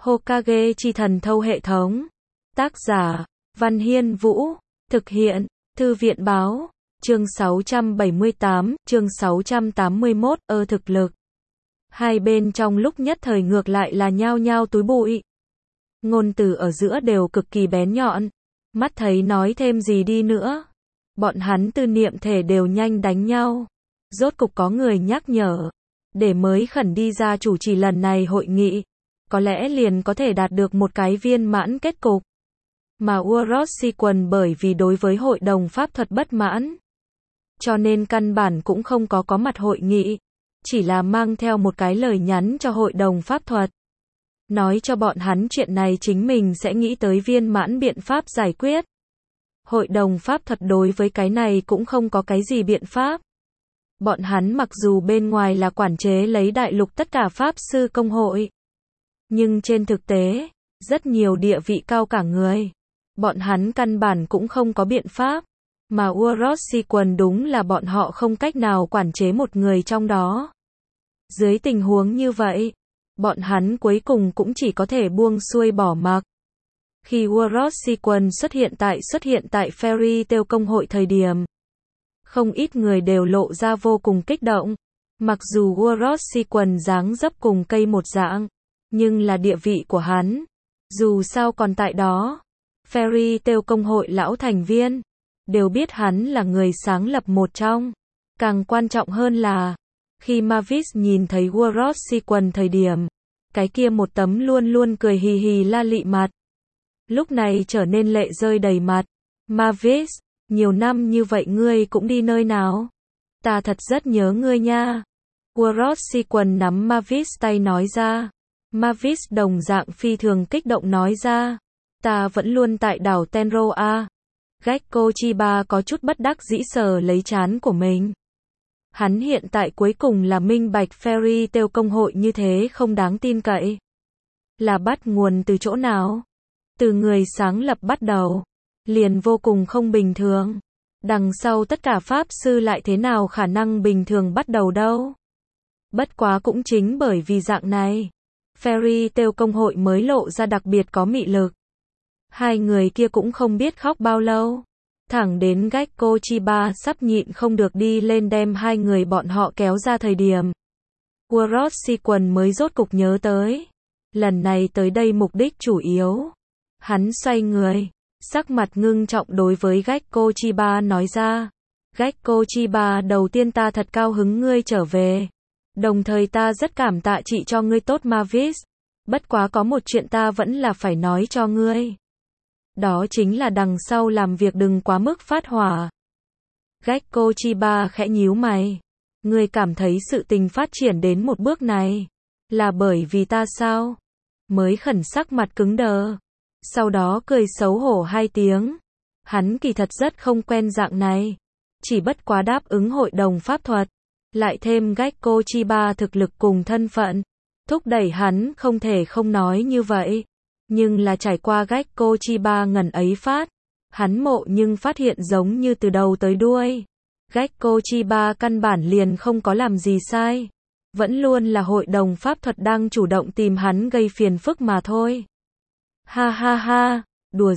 Hokage chi thần thâu hệ thống. Tác giả, Văn Hiên Vũ. Thực hiện, Thư viện báo. Chương 678, chương 681, thực lực. Hai bên trong lúc nhất thời ngược lại là nhao nhao túi bụi. Ngôn từ ở giữa đều cực kỳ bén nhọn. Mắt thấy nói thêm gì đi nữa. Bọn hắn tư niệm thể đều nhanh đánh nhau. Rốt cục có người nhắc nhở. Để mới khẩn đi ra chủ trì lần này hội nghị. Có lẽ liền có thể đạt được một cái viên mãn kết cục. Mà Orochimaru bởi vì đối với hội đồng pháp thuật bất mãn. Cho nên căn bản cũng không có mặt hội nghị. Chỉ là mang theo một cái lời nhắn cho hội đồng pháp thuật. Nói cho bọn hắn chuyện này chính mình sẽ nghĩ tới viên mãn biện pháp giải quyết. Hội đồng pháp thuật đối với cái này cũng không có cái gì biện pháp. Bọn hắn mặc dù bên ngoài là quản chế lấy đại lục tất cả pháp sư công hội. Nhưng trên thực tế, rất nhiều địa vị cao cả người. Bọn hắn căn bản cũng không có biện pháp. Mà Orochimaru đúng là bọn họ không cách nào quản chế một người trong đó. Dưới tình huống như vậy, bọn hắn cuối cùng cũng chỉ có thể buông xuôi bỏ mặc. Khi Orochimaru xuất hiện tại Fairy Tail công hội thời điểm, không ít người đều lộ ra vô cùng kích động. Mặc dù Orochimaru dáng dấp cùng cây một dạng, nhưng là địa vị của hắn, dù sao còn tại đó. Fairy Tail công hội lão thành viên đều biết hắn là người sáng lập một trong. Càng quan trọng hơn là, khi Mavis nhìn thấy Orochimaru thời điểm, cái kia một tấm luôn luôn cười hì hì la lị mặt, lúc này trở nên lệ rơi đầy mặt. Mavis, nhiều năm như vậy ngươi cũng đi nơi nào? Ta thật rất nhớ ngươi nha. Orochimaru nắm Mavis tay nói ra. Mavis đồng dạng phi thường kích động nói ra. Ta vẫn luôn tại đảo Tenro a. Gekko Chiba có chút bất đắc dĩ sờ lấy trán của mình. Hắn hiện tại cuối cùng là minh bạch Fairy Tail công hội như thế không đáng tin cậy. Là bắt nguồn từ chỗ nào? Từ người sáng lập bắt đầu. Liền vô cùng không bình thường. Đằng sau tất cả pháp sư lại thế nào khả năng bình thường bắt đầu đâu? Bất quá cũng chính bởi vì dạng này, Fairy Tail công hội mới lộ ra đặc biệt có mị lực. Hai người kia cũng không biết khóc bao lâu. Thẳng đến Gekko Chiba sắp nhịn không được đi lên đem hai người bọn họ kéo ra thời điểm. Orochimaru mới rốt cục nhớ tới. Lần này tới đây mục đích chủ yếu. Hắn xoay người, sắc mặt ngưng trọng đối với Gekko Chiba nói ra. Gekko Chiba, đầu tiên ta thật cao hứng ngươi trở về. Đồng thời ta rất cảm tạ chị cho ngươi tốt Mavis. Bất quá có một chuyện ta vẫn là phải nói cho ngươi. Đó chính là đằng sau làm việc đừng quá mức phát hỏa. Gekko Chiba khẽ nhíu mày. Ngươi cảm thấy sự tình phát triển đến một bước này là bởi vì ta sao? Mới khẩn sắc mặt cứng đờ. Sau đó cười xấu hổ hai tiếng. Hắn kỳ thật rất không quen dạng này. Chỉ bất quá đáp ứng hội đồng pháp thuật. Lại thêm Gekko Chiba thực lực cùng thân phận. Thúc đẩy hắn không thể không nói như vậy. Nhưng là trải qua Gekko Chiba ngần ấy phát. Hắn mộ nhưng phát hiện giống như từ đầu tới đuôi. Gekko Chiba căn bản liền không có làm gì sai. Vẫn luôn là hội đồng pháp thuật đang chủ động tìm hắn gây phiền phức mà thôi. Ha ha ha, đùa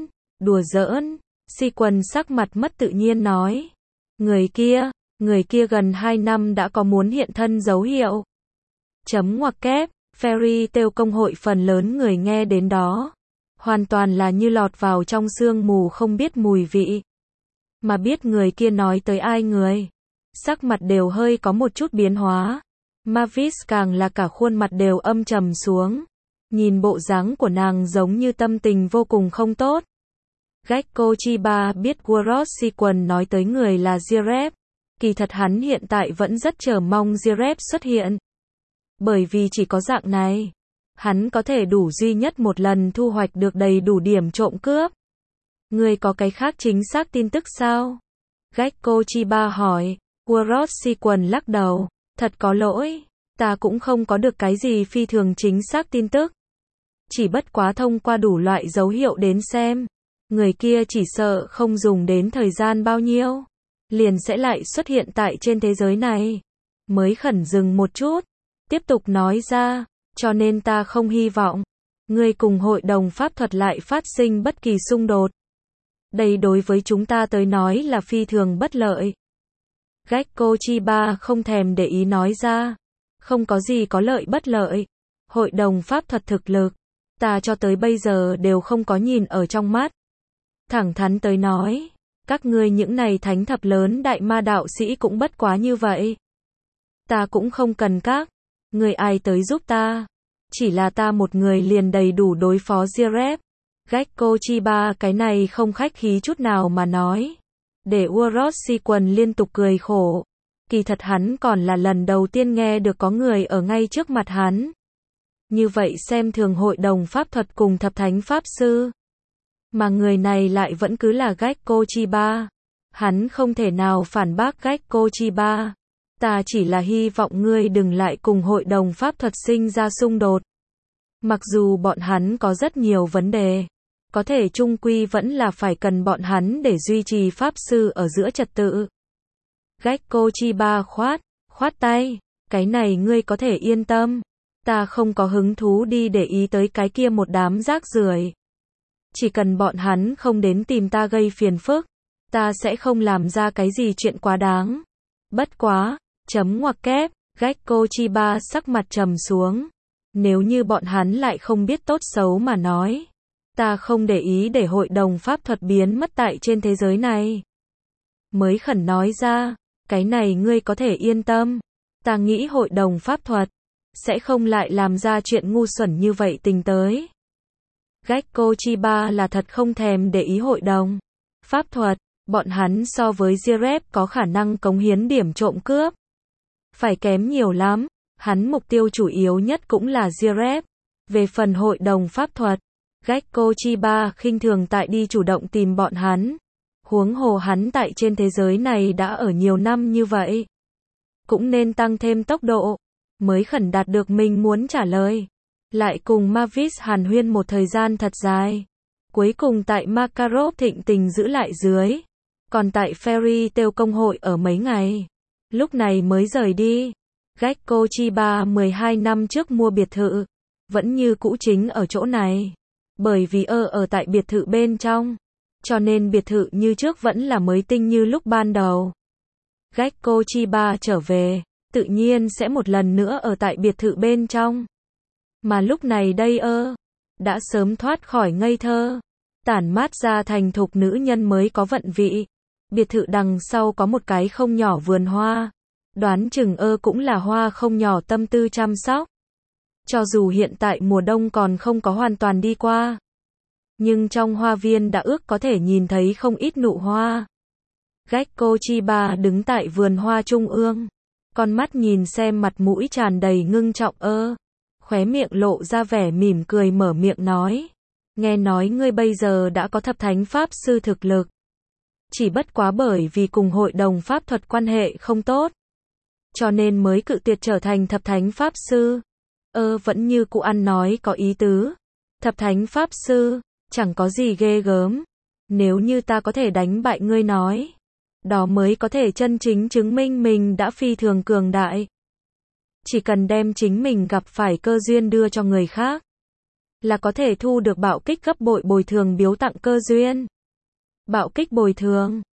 giỡn. Si Quần sắc mặt mất tự nhiên nói. Người kia gần 2 năm đã có muốn hiện thân dấu hiệu. Chấm ngoặc kép, Fairy Tail công hội phần lớn người nghe đến đó. Hoàn toàn là như lọt vào trong sương mù không biết mùi vị. Mà biết người kia nói tới ai người. Sắc mặt đều hơi có một chút biến hóa. Mavis càng là cả khuôn mặt đều âm trầm xuống. Nhìn bộ dáng của nàng giống như tâm tình vô cùng không tốt. Gekko Chiba biết Orochimaru nói tới người là Jiraiya. Kỳ thật hắn hiện tại vẫn rất chờ mong Jiraiya xuất hiện. Bởi vì chỉ có dạng này, hắn có thể đủ duy nhất một lần thu hoạch được đầy đủ điểm trộm cướp. Ngươi có cái khác chính xác tin tức sao? Gekko Chiba hỏi. Orochimaru lắc đầu. Thật có lỗi, ta cũng không có được cái gì phi thường chính xác tin tức. Chỉ bất quá thông qua đủ loại dấu hiệu đến xem. Người kia chỉ sợ không dùng đến thời gian bao nhiêu. Liền sẽ lại xuất hiện tại trên thế giới này. Mới khẩn dừng một chút. Tiếp tục nói ra, cho nên ta không hy vọng ngươi cùng hội đồng pháp thuật lại phát sinh bất kỳ xung đột. Đây đối với chúng ta tới nói là phi thường bất lợi. Gekko Chiba không thèm để ý nói ra. Không có gì có lợi bất lợi. Hội đồng pháp thuật thực lực, ta cho tới bây giờ đều không có nhìn ở trong mắt. Thẳng thắn tới nói, các ngươi những này thánh thập lớn đại ma đạo sĩ cũng bất quá như vậy. Ta cũng không cần các người ai tới giúp ta. Chỉ là ta một người liền đầy đủ đối phó Zirep. Gekko Chiba cái này không khách khí chút nào mà nói. Để Orochi liên tục cười khổ. Kỳ thật hắn còn là lần đầu tiên nghe được có người ở ngay trước mặt hắn. Như vậy xem thường hội đồng pháp thuật cùng thập thánh pháp sư. Mà người này lại vẫn cứ là Gekko Chiba. Hắn không thể nào phản bác Gekko Chiba. Ta chỉ là hy vọng ngươi đừng lại cùng hội đồng pháp thuật sinh ra xung đột. Mặc dù bọn hắn có rất nhiều vấn đề, có thể chung quy vẫn là phải cần bọn hắn để duy trì pháp sư ở giữa trật tự. Gekko Chiba khoát tay, cái này ngươi có thể yên tâm. Ta không có hứng thú đi để ý tới cái kia một đám rác rưởi. Chỉ cần bọn hắn không đến tìm ta gây phiền phức, ta sẽ không làm ra cái gì chuyện quá đáng. Bất quá, chấm ngoặc kép, Gekko Chiba sắc mặt trầm xuống. Nếu như bọn hắn lại không biết tốt xấu mà nói, ta không để ý để hội đồng pháp thuật biến mất tại trên thế giới này. Mới khẩn nói ra, cái này ngươi có thể yên tâm. Ta nghĩ hội đồng pháp thuật sẽ không lại làm ra chuyện ngu xuẩn như vậy tình tới. Gekko Chiba là thật không thèm để ý hội đồng pháp thuật. Bọn hắn so với Zirep có khả năng cống hiến điểm trộm cướp phải kém nhiều lắm. Hắn mục tiêu chủ yếu nhất cũng là Zirep. Về phần hội đồng pháp thuật, Gekko Chiba khinh thường tại đi chủ động tìm bọn hắn. Huống hồ hắn tại trên thế giới này đã ở nhiều năm như vậy. Cũng nên tăng thêm tốc độ, mới khẩn đạt được mình muốn trả lời. Lại cùng Mavis hàn huyên một thời gian thật dài. Cuối cùng tại Makarov thịnh tình giữ lại dưới. Còn tại Fairy Tail công hội ở mấy ngày. Lúc này mới rời đi. Gekko Chiba 12 năm trước mua biệt thự. Vẫn như cũ chính ở chỗ này. Bởi vì ở tại biệt thự bên trong. Cho nên biệt thự như trước vẫn là mới tinh như lúc ban đầu. Gekko Chiba trở về, tự nhiên sẽ một lần nữa ở tại biệt thự bên trong. Mà lúc này đây đã sớm thoát khỏi ngây thơ. Tản mát ra thành thục nữ nhân mới có vận vị. Biệt thự đằng sau có một cái không nhỏ vườn hoa. Đoán chừng cũng là hoa không nhỏ tâm tư chăm sóc. Cho dù hiện tại mùa đông còn không có hoàn toàn đi qua. Nhưng trong hoa viên đã ước có thể nhìn thấy không ít nụ hoa. Gekko Chiba đứng tại vườn hoa trung ương. Con mắt nhìn xem mặt mũi tràn đầy ngưng trọng khóe miệng lộ ra vẻ mỉm cười mở miệng nói. Nghe nói ngươi bây giờ đã có thập thánh pháp sư thực lực. Chỉ bất quá bởi vì cùng hội đồng pháp thuật quan hệ không tốt. Cho nên mới cự tuyệt trở thành thập thánh pháp sư. Vẫn như cụ ăn nói có ý tứ. Thập thánh pháp sư, chẳng có gì ghê gớm. Nếu như ta có thể đánh bại ngươi nói. Đó mới có thể chân chính chứng minh mình đã phi thường cường đại. Chỉ cần đem chính mình gặp phải cơ duyên đưa cho người khác. Là có thể thu được bạo kích gấp bội bồi thường biếu tặng cơ duyên. Bạo kích bồi thường.